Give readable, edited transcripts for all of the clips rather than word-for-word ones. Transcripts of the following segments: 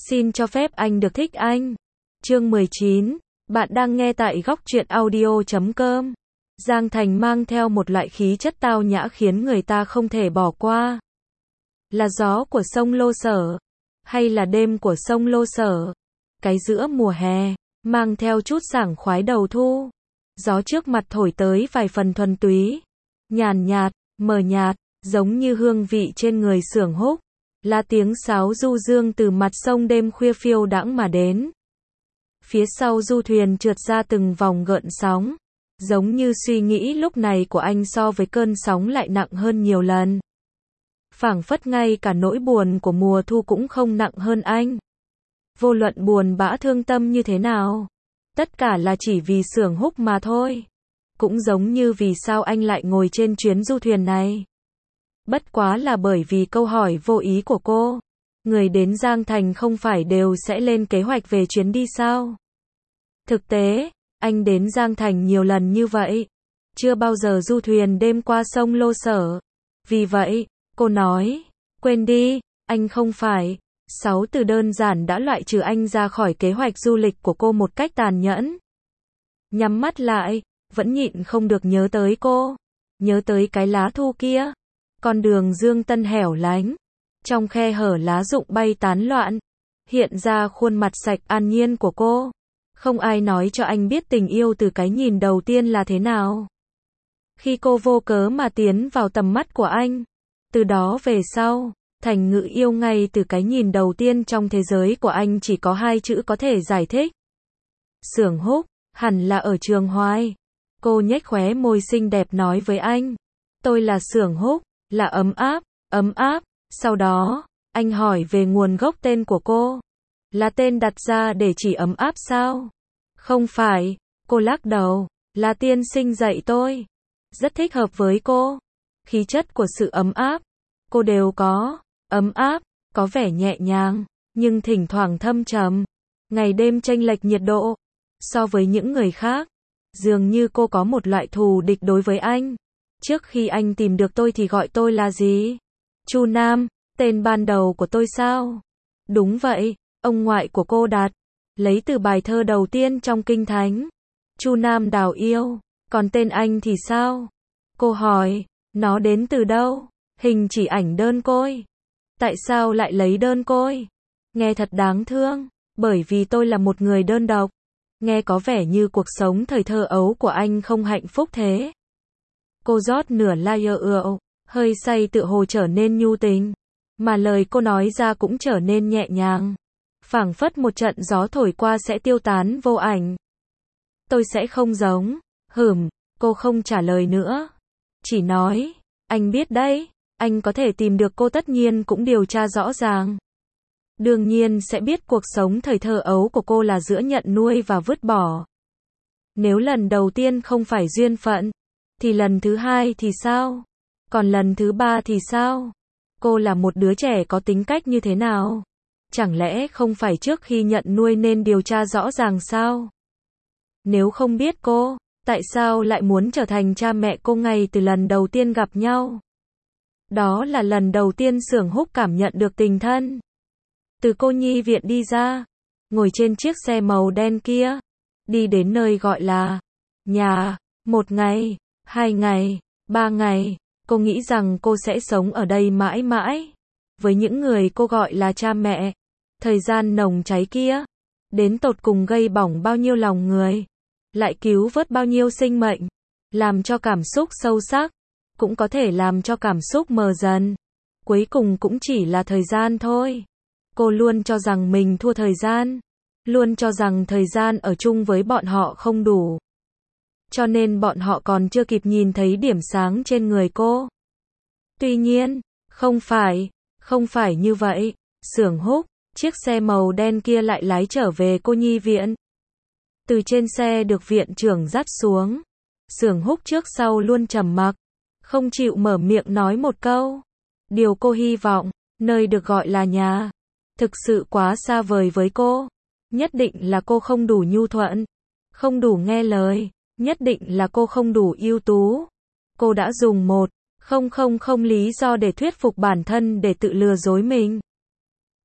Xin cho phép anh được thích anh. Chương 19. Bạn đang nghe tại góc truyện audio.com. Giang Thành mang theo một loại khí chất tao nhã khiến người ta không thể bỏ qua. Là gió của sông Lô Sở, hay là đêm của sông Lô Sở, cái giữa mùa hè, mang theo chút sảng khoái đầu thu. Gió trước mặt thổi tới vài phần thuần túy, nhàn nhạt, mờ nhạt, giống như hương vị trên người Xưởng Húc. Là tiếng sáo du dương từ mặt sông đêm khuya phiêu đãng mà đến. Phía sau du thuyền trượt ra từng vòng gợn sóng, giống như suy nghĩ lúc này của anh so với cơn sóng lại nặng hơn nhiều lần. Phảng phất ngay cả nỗi buồn của mùa thu cũng không nặng hơn anh. Vô luận buồn bã thương tâm như thế nào, tất cả là chỉ vì Xưởng Húc mà thôi. Cũng giống như vì sao anh lại ngồi trên chuyến du thuyền này. Bất quá là bởi vì câu hỏi vô ý của cô. Người đến Giang Thành không phải đều sẽ lên kế hoạch về chuyến đi sao? Thực tế, anh đến Giang Thành nhiều lần như vậy, chưa bao giờ du thuyền đêm qua sông Lô Sở. Vì vậy, cô nói, quên đi, anh không phải. 6 từ đơn giản đã loại trừ anh ra khỏi kế hoạch du lịch của cô một cách tàn nhẫn. Nhắm mắt lại, vẫn nhịn không được nhớ tới cô. Nhớ tới cái lá thu kia. Con đường Dương Tân hẻo lánh, trong khe hở lá rụng bay tán loạn, hiện ra khuôn mặt sạch an nhiên của cô. Không ai nói cho anh biết tình yêu từ cái nhìn đầu tiên là thế nào. Khi cô vô cớ mà tiến vào tầm mắt của anh, từ đó về sau, thành ngữ yêu ngay từ cái nhìn đầu tiên trong thế giới của anh chỉ có 2 chữ có thể giải thích. Xưởng Húc, hẳn là ở Trường Hoài. Cô nhếch khóe môi xinh đẹp nói với anh, tôi là Xưởng Húc. Là ấm áp, ấm áp. Sau đó, anh hỏi về nguồn gốc tên của cô. Là tên đặt ra để chỉ ấm áp sao? Không phải, cô lắc đầu. Là tiên sinh dạy tôi. Rất thích hợp với cô. Khí chất của sự ấm áp, cô đều có. Ấm áp, có vẻ nhẹ nhàng, nhưng thỉnh thoảng thâm trầm. Ngày đêm chênh lệch nhiệt độ. So với những người khác, dường như cô có một loại thù địch đối với anh. Trước khi anh tìm được tôi thì gọi tôi là gì? Chu Nam, tên ban đầu của tôi sao? Đúng vậy, ông ngoại của cô đặt, lấy từ bài thơ đầu tiên trong Kinh Thánh. Chu Nam đào yêu, còn tên anh thì sao? Cô hỏi, nó đến từ đâu? Hình chỉ ảnh đơn côi. Tại sao lại lấy đơn côi? Nghe thật đáng thương, bởi vì tôi là một người đơn độc. Nghe có vẻ như cuộc sống thời thơ ấu của anh không hạnh phúc thế. Cô rót nửa layer rượu, hơi say tựa hồ trở nên nhu tình, mà lời cô nói ra cũng trở nên nhẹ nhàng. Phảng phất một trận gió thổi qua sẽ tiêu tán vô ảnh. Tôi sẽ không giống. Cô không trả lời nữa. Chỉ nói, anh biết đấy, anh có thể tìm được cô tất nhiên cũng điều tra rõ ràng. Đương nhiên sẽ biết cuộc sống thời thơ ấu của cô là giữa nhận nuôi và vứt bỏ. Nếu lần đầu tiên không phải duyên phận, thì lần thứ 2 thì sao? Còn lần thứ 3 thì sao? Cô là một đứa trẻ có tính cách như thế nào? Chẳng lẽ không phải trước khi nhận nuôi nên điều tra rõ ràng sao? Nếu không biết cô, tại sao lại muốn trở thành cha mẹ cô ngay từ lần đầu tiên gặp nhau? Đó là lần đầu tiên Xưởng Húc cảm nhận được tình thân. Từ cô nhi viện đi ra, ngồi trên chiếc xe màu đen kia, đi đến nơi gọi là nhà. 1 ngày, 2 ngày, 3 ngày, cô nghĩ rằng cô sẽ sống ở đây mãi mãi. Với những người cô gọi là cha mẹ. Thời gian nồng cháy kia, đến tột cùng gây bỏng bao nhiêu lòng người, lại cứu vớt bao nhiêu sinh mệnh, làm cho cảm xúc sâu sắc, cũng có thể làm cho cảm xúc mờ dần. Cuối cùng cũng chỉ là thời gian thôi. Cô luôn cho rằng mình thua thời gian, luôn cho rằng thời gian ở chung với bọn họ không đủ. Cho nên bọn họ còn chưa kịp nhìn thấy điểm sáng trên người cô. Tuy nhiên, không phải như vậy. Xưởng Húc, chiếc xe màu đen kia lại lái trở về cô nhi viện. Từ trên xe được viện trưởng dắt xuống. Xưởng Húc trước sau luôn trầm mặc, không chịu mở miệng nói một câu. Điều cô hy vọng, nơi được gọi là nhà, thực sự quá xa vời với cô. Nhất định là cô không đủ nhu thuận, không đủ nghe lời. Nhất định là cô không đủ ưu tú. Cô đã dùng 1,000 lý do để thuyết phục bản thân để tự lừa dối mình.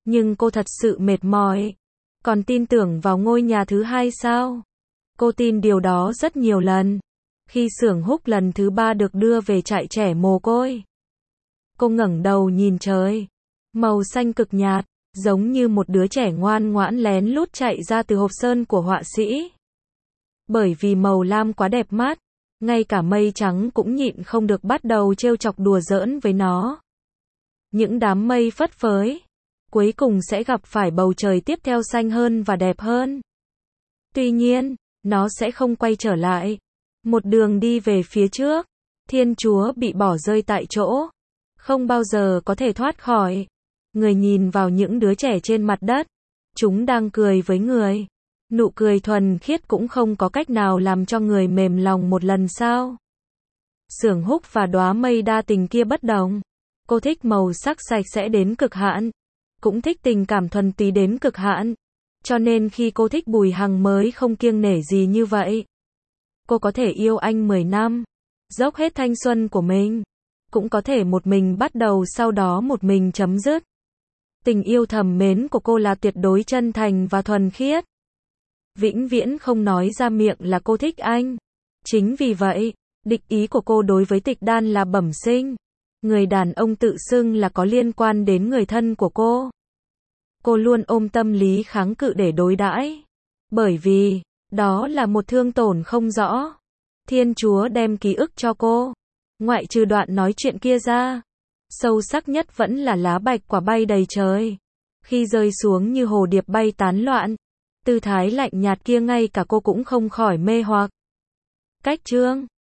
Nhưng cô thật sự mệt mỏi. Còn tin tưởng vào ngôi nhà thứ hai sao? Cô tin điều đó rất nhiều lần. Khi Xưởng Húc lần thứ 3 được đưa về trại trẻ mồ côi, cô ngẩng đầu nhìn trời. Màu xanh cực nhạt, giống như một đứa trẻ ngoan ngoãn lén lút chạy ra từ hộp sơn của họa sĩ. Bởi vì màu lam quá đẹp mắt, ngay cả mây trắng cũng nhịn không được bắt đầu trêu chọc đùa giỡn với nó. Những đám mây phất phới, cuối cùng sẽ gặp phải bầu trời tiếp theo xanh hơn và đẹp hơn. Tuy nhiên, nó sẽ không quay trở lại. Một đường đi về phía trước, Thiên Chúa bị bỏ rơi tại chỗ, không bao giờ có thể thoát khỏi. Người nhìn vào những đứa trẻ trên mặt đất, chúng đang cười với người. Nụ cười thuần khiết cũng không có cách nào làm cho người mềm lòng một lần sao? Xưởng Húc và đóa mây đa tình kia bất đồng. Cô thích màu sắc sạch sẽ đến cực hạn, cũng thích tình cảm thuần túy đến cực hạn. Cho nên khi cô thích Bùi Hằng mới không kiêng nể gì như vậy. Cô có thể yêu anh 10 năm, dốc hết thanh xuân của mình, cũng có thể một mình bắt đầu sau đó một mình chấm dứt. Tình yêu thầm mến của cô là tuyệt đối chân thành và thuần khiết. Vĩnh viễn không nói ra miệng là cô thích anh. Chính vì vậy, địch ý của cô đối với Tịch Đan là bẩm sinh. Người đàn ông tự xưng là có liên quan đến người thân của cô. Cô luôn ôm tâm lý kháng cự để đối đãi. Bởi vì, đó là một thương tổn không rõ. Thiên Chúa đem ký ức cho cô. Ngoại trừ đoạn nói chuyện kia ra, sâu sắc nhất vẫn là lá bạch quả bay đầy trời. Khi rơi xuống như hồ điệp bay tán loạn, tư thái lạnh nhạt kia ngay cả cô cũng không khỏi mê hoặc. Cách chương